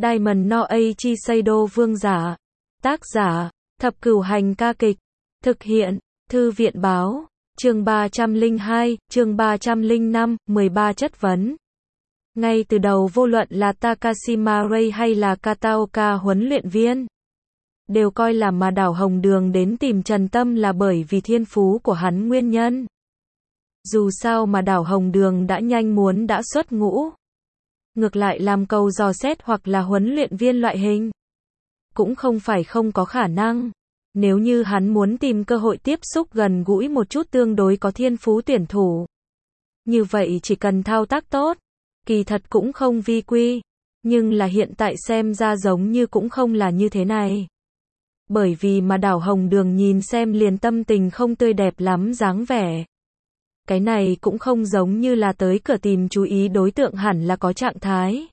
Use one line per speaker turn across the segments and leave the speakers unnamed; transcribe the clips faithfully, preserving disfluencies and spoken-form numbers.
Diamond no Eiichi Seido vương giả. Tác giả, Thập Cửu Hành ca kịch. Thực hiện, Thư viện báo. Chương ba trăm lẻ hai, chương ba trăm lẻ năm, mười ba chất vấn. Ngay từ đầu vô luận là Takashima Ray hay là Kataoka huấn luyện viên, đều coi là mà đảo Hồng Đường đến tìm Trần Tâm là bởi vì thiên phú của hắn nguyên nhân. Dù sao mà đảo Hồng Đường đã nhanh muốn đã xuất ngũ. Ngược lại làm cầu dò xét hoặc là huấn luyện viên loại hình. Cũng không phải không có khả năng. Nếu như hắn muốn tìm cơ hội tiếp xúc gần gũi một chút tương đối có thiên phú tuyển thủ. Như vậy chỉ cần thao tác tốt. Kỳ thật cũng không vi quy. Nhưng là hiện tại xem ra giống như cũng không là như thế này. Bởi vì mà đảo Hồng Đường nhìn xem liền tâm tình không tươi đẹp lắm dáng vẻ. Cái này cũng không giống như là tới cửa tìm chú ý đối tượng hẳn là có trạng thái.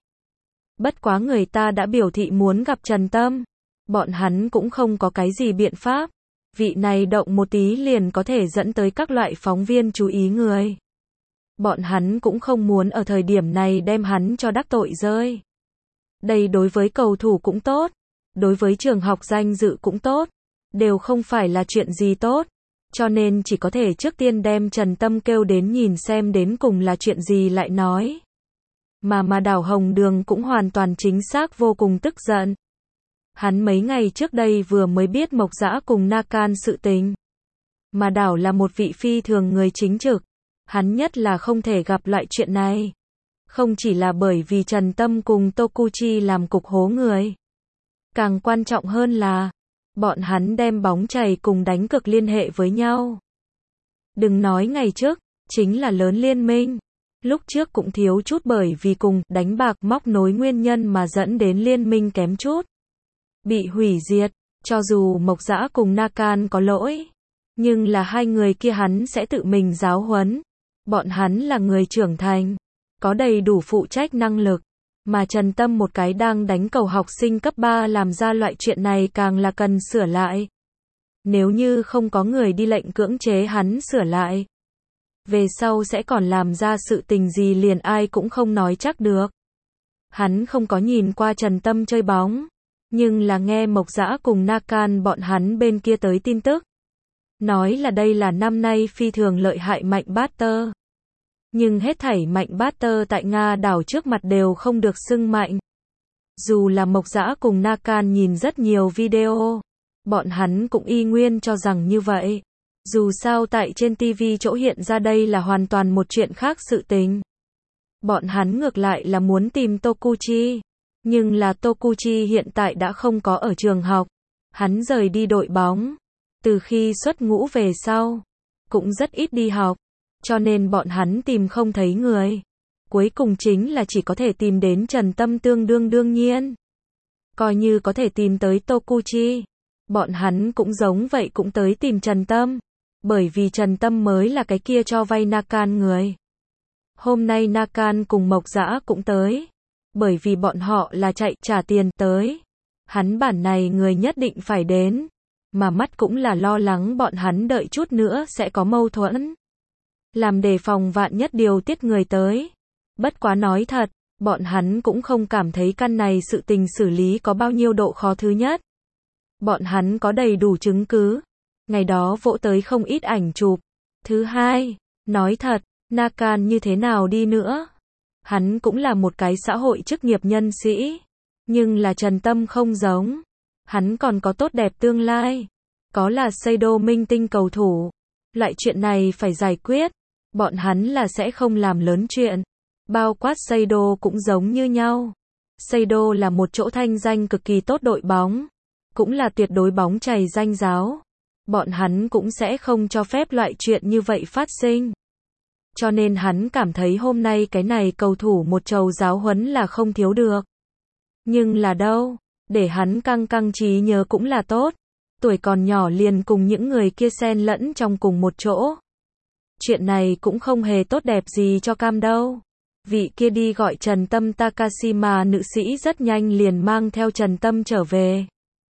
Bất quá người ta đã biểu thị muốn gặp Trần Tâm. Bọn hắn cũng không có cái gì biện pháp. Vị này động một tí liền có thể dẫn tới các loại phóng viên chú ý người. Bọn hắn cũng không muốn ở thời điểm này đem hắn cho đắc tội rơi. Đây đối với cầu thủ cũng tốt. Đối với trường học danh dự cũng tốt. Đều không phải là chuyện gì tốt. Cho nên chỉ có thể trước tiên đem Trần Tâm kêu đến nhìn xem đến cùng là chuyện gì lại nói. Mà mà đảo Hồng Đường cũng hoàn toàn chính xác vô cùng tức giận. Hắn mấy ngày trước đây vừa mới biết Mộc Dã cùng Nakan sự tình. Mà đảo là một vị phi thường người chính trực. Hắn nhất là không thể gặp loại chuyện này. Không chỉ là bởi vì Trần Tâm cùng Tokuchi làm cục hố người. Càng quan trọng hơn là bọn hắn đem bóng chày cùng đánh cực liên hệ với nhau. Đừng nói ngày trước, chính là lớn liên minh. Lúc trước cũng thiếu chút bởi vì cùng đánh bạc móc nối nguyên nhân mà dẫn đến liên minh kém chút. Bị hủy diệt, cho dù Mộc Dã cùng Nakan có lỗi. Nhưng là hai người kia hắn sẽ tự mình giáo huấn. Bọn hắn là người trưởng thành. Có đầy đủ phụ trách năng lực. Mà Trần Tâm một cái đang đánh cầu học sinh cấp ba làm ra loại chuyện này càng là cần sửa lại. Nếu như không có người đi lệnh cưỡng chế hắn sửa lại. Về sau sẽ còn làm ra sự tình gì liền ai cũng không nói chắc được. Hắn không có nhìn qua Trần Tâm chơi bóng. Nhưng là nghe Mộc Dã cùng Nakan bọn hắn bên kia tới tin tức. Nói là đây là năm nay phi thường lợi hại Mạnh Batter. Nhưng hết thảy Mạnh Batter tại Nga đảo trước mặt đều không được xưng mạnh. Dù là Mộc Dã cùng Nakan nhìn rất nhiều video. Bọn hắn cũng y nguyên cho rằng như vậy. Dù sao tại trên ti vi chỗ hiện ra đây là hoàn toàn một chuyện khác sự tình. Bọn hắn ngược lại là muốn tìm Tokuchi. Nhưng là Tokuchi hiện tại đã không có ở trường học. Hắn rời đi đội bóng. Từ khi xuất ngũ về sau. Cũng rất ít đi học. Cho nên bọn hắn tìm không thấy người. Cuối cùng chính là chỉ có thể tìm đến Trần Tâm tương đương đương nhiên. Coi như có thể tìm tới Tokuchi. Bọn hắn cũng giống vậy cũng tới tìm Trần Tâm. Bởi vì Trần Tâm mới là cái kia cho vay Nakan người. Hôm nay Nakan cùng Mộc Dã cũng tới. Bởi vì bọn họ là chạy trả tiền tới. Hắn bản này người nhất định phải đến. Mà mắt cũng là lo lắng bọn hắn đợi chút nữa sẽ có mâu thuẫn. Làm đề phòng vạn nhất điều tiết người tới. Bất quá nói thật, bọn hắn cũng không cảm thấy căn này sự tình xử lý có bao nhiêu độ khó thứ nhất. Bọn hắn có đầy đủ chứng cứ. Ngày đó vỗ tới không ít ảnh chụp. Thứ hai, nói thật, Nakan như thế nào đi nữa. Hắn cũng là một cái xã hội chức nghiệp nhân sĩ. Nhưng là Trần Tâm không giống. Hắn còn có tốt đẹp tương lai. Có là Seido minh tinh cầu thủ. Loại chuyện này phải giải quyết. Bọn hắn là sẽ không làm lớn chuyện. Bao quát Seido cũng giống như nhau. Seido là một chỗ thanh danh cực kỳ tốt đội bóng. Cũng là tuyệt đối bóng chày danh giáo. Bọn hắn cũng sẽ không cho phép loại chuyện như vậy phát sinh. Cho nên hắn cảm thấy hôm nay cái này cầu thủ một trầu giáo huấn là không thiếu được. Nhưng là đâu, để hắn căng căng trí nhớ cũng là tốt. Tuổi còn nhỏ liền cùng những người kia xen lẫn trong cùng một chỗ. Chuyện này cũng không hề tốt đẹp gì cho Cam đâu. Vị kia đi gọi Trần Tâm Takashima nữ sĩ rất nhanh liền mang theo Trần Tâm trở về.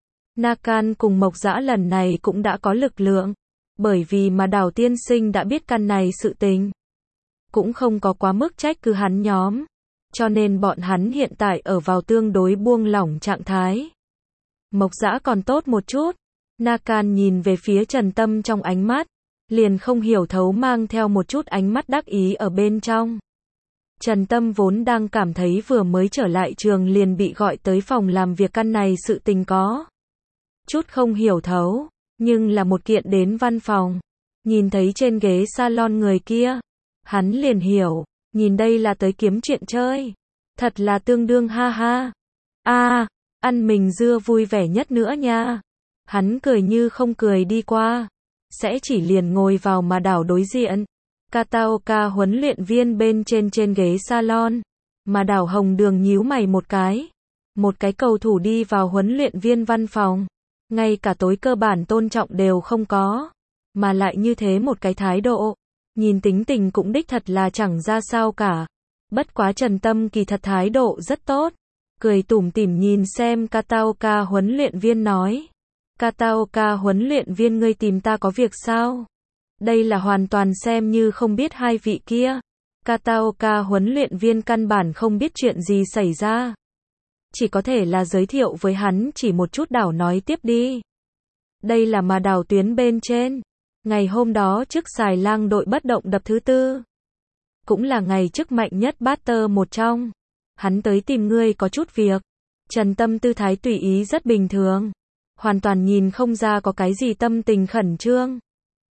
Nakan cùng Mộc Dã lần này cũng đã có lực lượng. Bởi vì mà đảo tiên sinh đã biết căn này sự tình. Cũng không có quá mức trách cứ hắn nhóm. cho nên bọn hắn hiện tại ở vào tương đối buông lỏng trạng thái. Mộc Dã còn tốt một chút. Nakan nhìn về phía Trần Tâm trong ánh mắt, liền không hiểu thấu mang theo một chút ánh mắt đắc ý ở bên trong. Trần Tâm vốn đang cảm thấy vừa mới trở lại trường liền bị gọi tới phòng làm việc căn này sự tình có chút không hiểu thấu, nhưng là một kiện đến văn phòng, nhìn thấy trên ghế salon người kia, hắn liền hiểu, nhìn đây là tới kiếm chuyện chơi, thật là tương đương ha ha. A, à, ăn mình dưa vui vẻ nhất nữa nha. Hắn cười như không cười đi qua, sẽ chỉ liền ngồi vào mà đảo đối diện. Kataoka huấn luyện viên bên trên trên ghế salon, mà đảo Hồng Đường nhíu mày một cái. Một cái cầu thủ đi vào huấn luyện viên văn phòng, ngay cả tối cơ bản tôn trọng đều không có, mà lại như thế một cái thái độ, nhìn tính tình cũng đích thật là chẳng ra sao cả. Bất quá Trần Tâm kỳ thật thái độ rất tốt, cười tủm tỉm nhìn xem Kataoka huấn luyện viên nói. Kataoka huấn luyện viên ngươi tìm ta có việc sao? Đây là hoàn toàn xem như không biết hai vị kia. Kataoka huấn luyện viên căn bản không biết chuyện gì xảy ra. Chỉ có thể là giới thiệu với hắn chỉ một chút đảo nói tiếp đi. Đây là mà đảo tuyến bên trên. Ngày hôm đó trước xài lang đội bất động đập thứ tư. Cũng là ngày trước mạnh nhất batter một trong. Hắn tới tìm ngươi có chút việc. Trần Tâm tư thái tùy ý rất bình thường. Hoàn toàn nhìn không ra có cái gì tâm tình khẩn trương.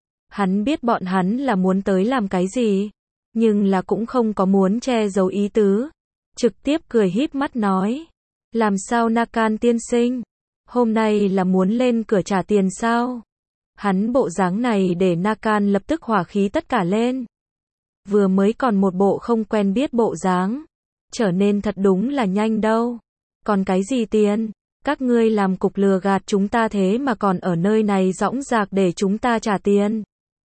Hắn biết bọn hắn là muốn tới làm cái gì, nhưng là cũng không có muốn che giấu ý tứ. Trực tiếp cười híp mắt nói. Làm sao Nakan tiên sinh? Hôm nay là muốn lên cửa trả tiền sao? Hắn bộ dáng này để Nakan lập tức hỏa khí tất cả lên. Vừa mới còn một bộ không quen biết bộ dáng. Trở nên thật đúng là nhanh đâu. Còn cái gì tiền? Các ngươi làm cục lừa gạt chúng ta thế mà còn ở nơi này dõng dạc để chúng ta trả tiền.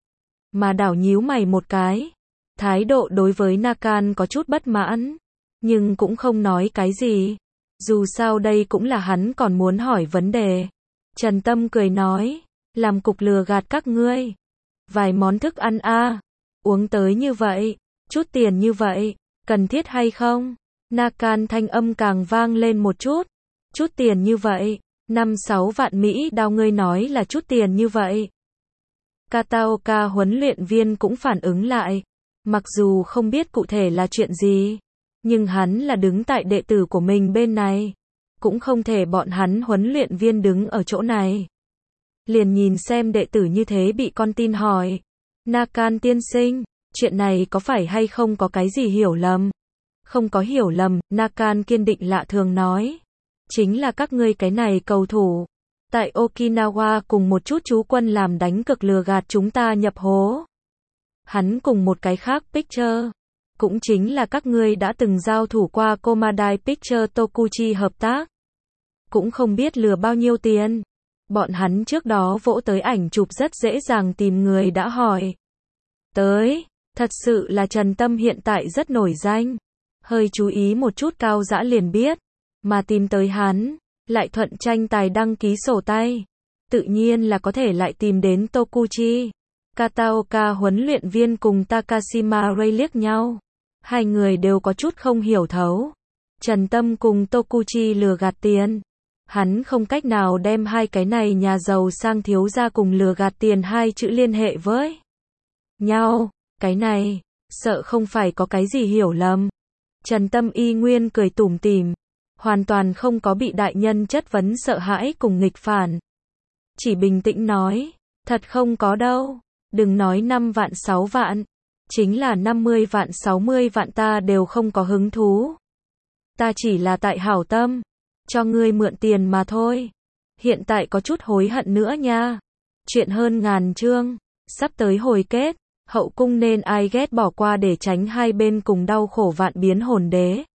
Mà đảo nhíu mày một cái. Thái độ đối với Nakan có chút bất mãn. Nhưng cũng không nói cái gì. Dù sao đây cũng là hắn còn muốn hỏi vấn đề. Trần Tâm cười nói. Làm cục lừa gạt các ngươi. Vài món thức ăn a à, uống tới như vậy. Chút tiền như vậy. Cần thiết hay không? Nakan thanh âm càng vang lên một chút. Chút tiền như vậy. Năm sáu vạn Mỹ đao ngươi nói là chút tiền như vậy. Kataoka huấn luyện viên cũng phản ứng lại. Mặc dù không biết cụ thể là chuyện gì. Nhưng hắn là đứng tại đệ tử của mình bên này. Cũng không thể bọn hắn huấn luyện viên đứng ở chỗ này. Liền nhìn xem đệ tử như thế bị con tin hỏi. Nakan tiên sinh, chuyện này có phải hay không có cái gì hiểu lầm? Không có hiểu lầm, Nakan kiên định lạ thường nói. Chính là các ngươi cái này cầu thủ. Tại Okinawa cùng một chút chú quân làm đánh cực lừa gạt chúng ta nhập hố. Hắn cùng một cái khác Picture. Cũng chính là các ngươi đã từng giao thủ qua Komadai Picture Tokuchi hợp tác. Cũng không biết lừa bao nhiêu tiền. Bọn hắn trước đó vỗ tới ảnh chụp rất dễ dàng tìm người đã hỏi. Tới, thật sự là Trần Tâm hiện tại rất nổi danh. Hơi chú ý một chút Cao Dã liền biết. Mà tìm tới hắn, lại thuận tranh tài đăng ký sổ tay. Tự nhiên là có thể lại tìm đến Tokuchi. Kataoka huấn luyện viên cùng Takashima Ray liếc nhau. Hai người đều có chút không hiểu thấu. Trần Tâm cùng Tokuchi lừa gạt tiền. Hắn không cách nào đem hai cái này nhà giàu sang thiếu gia cùng lừa gạt tiền hai chữ liên hệ với nhau. Cái này, sợ không phải có cái gì hiểu lầm. Trần Tâm y nguyên cười tủm tỉm. Hoàn toàn không có bị đại nhân chất vấn sợ hãi cùng nghịch phản. Chỉ bình tĩnh nói. Thật không có đâu. Đừng nói năm vạn sáu vạn. Chính là năm mươi vạn sáu mươi vạn ta đều không có hứng thú. Ta chỉ là tại hảo tâm. Cho ngươi mượn tiền mà thôi. Hiện tại có chút hối hận nữa nha. Chuyện hơn ngàn chương. Sắp tới hồi kết. Hậu cung nên ai ghét bỏ qua để tránh hai bên cùng đau khổ vạn biến hồn đế.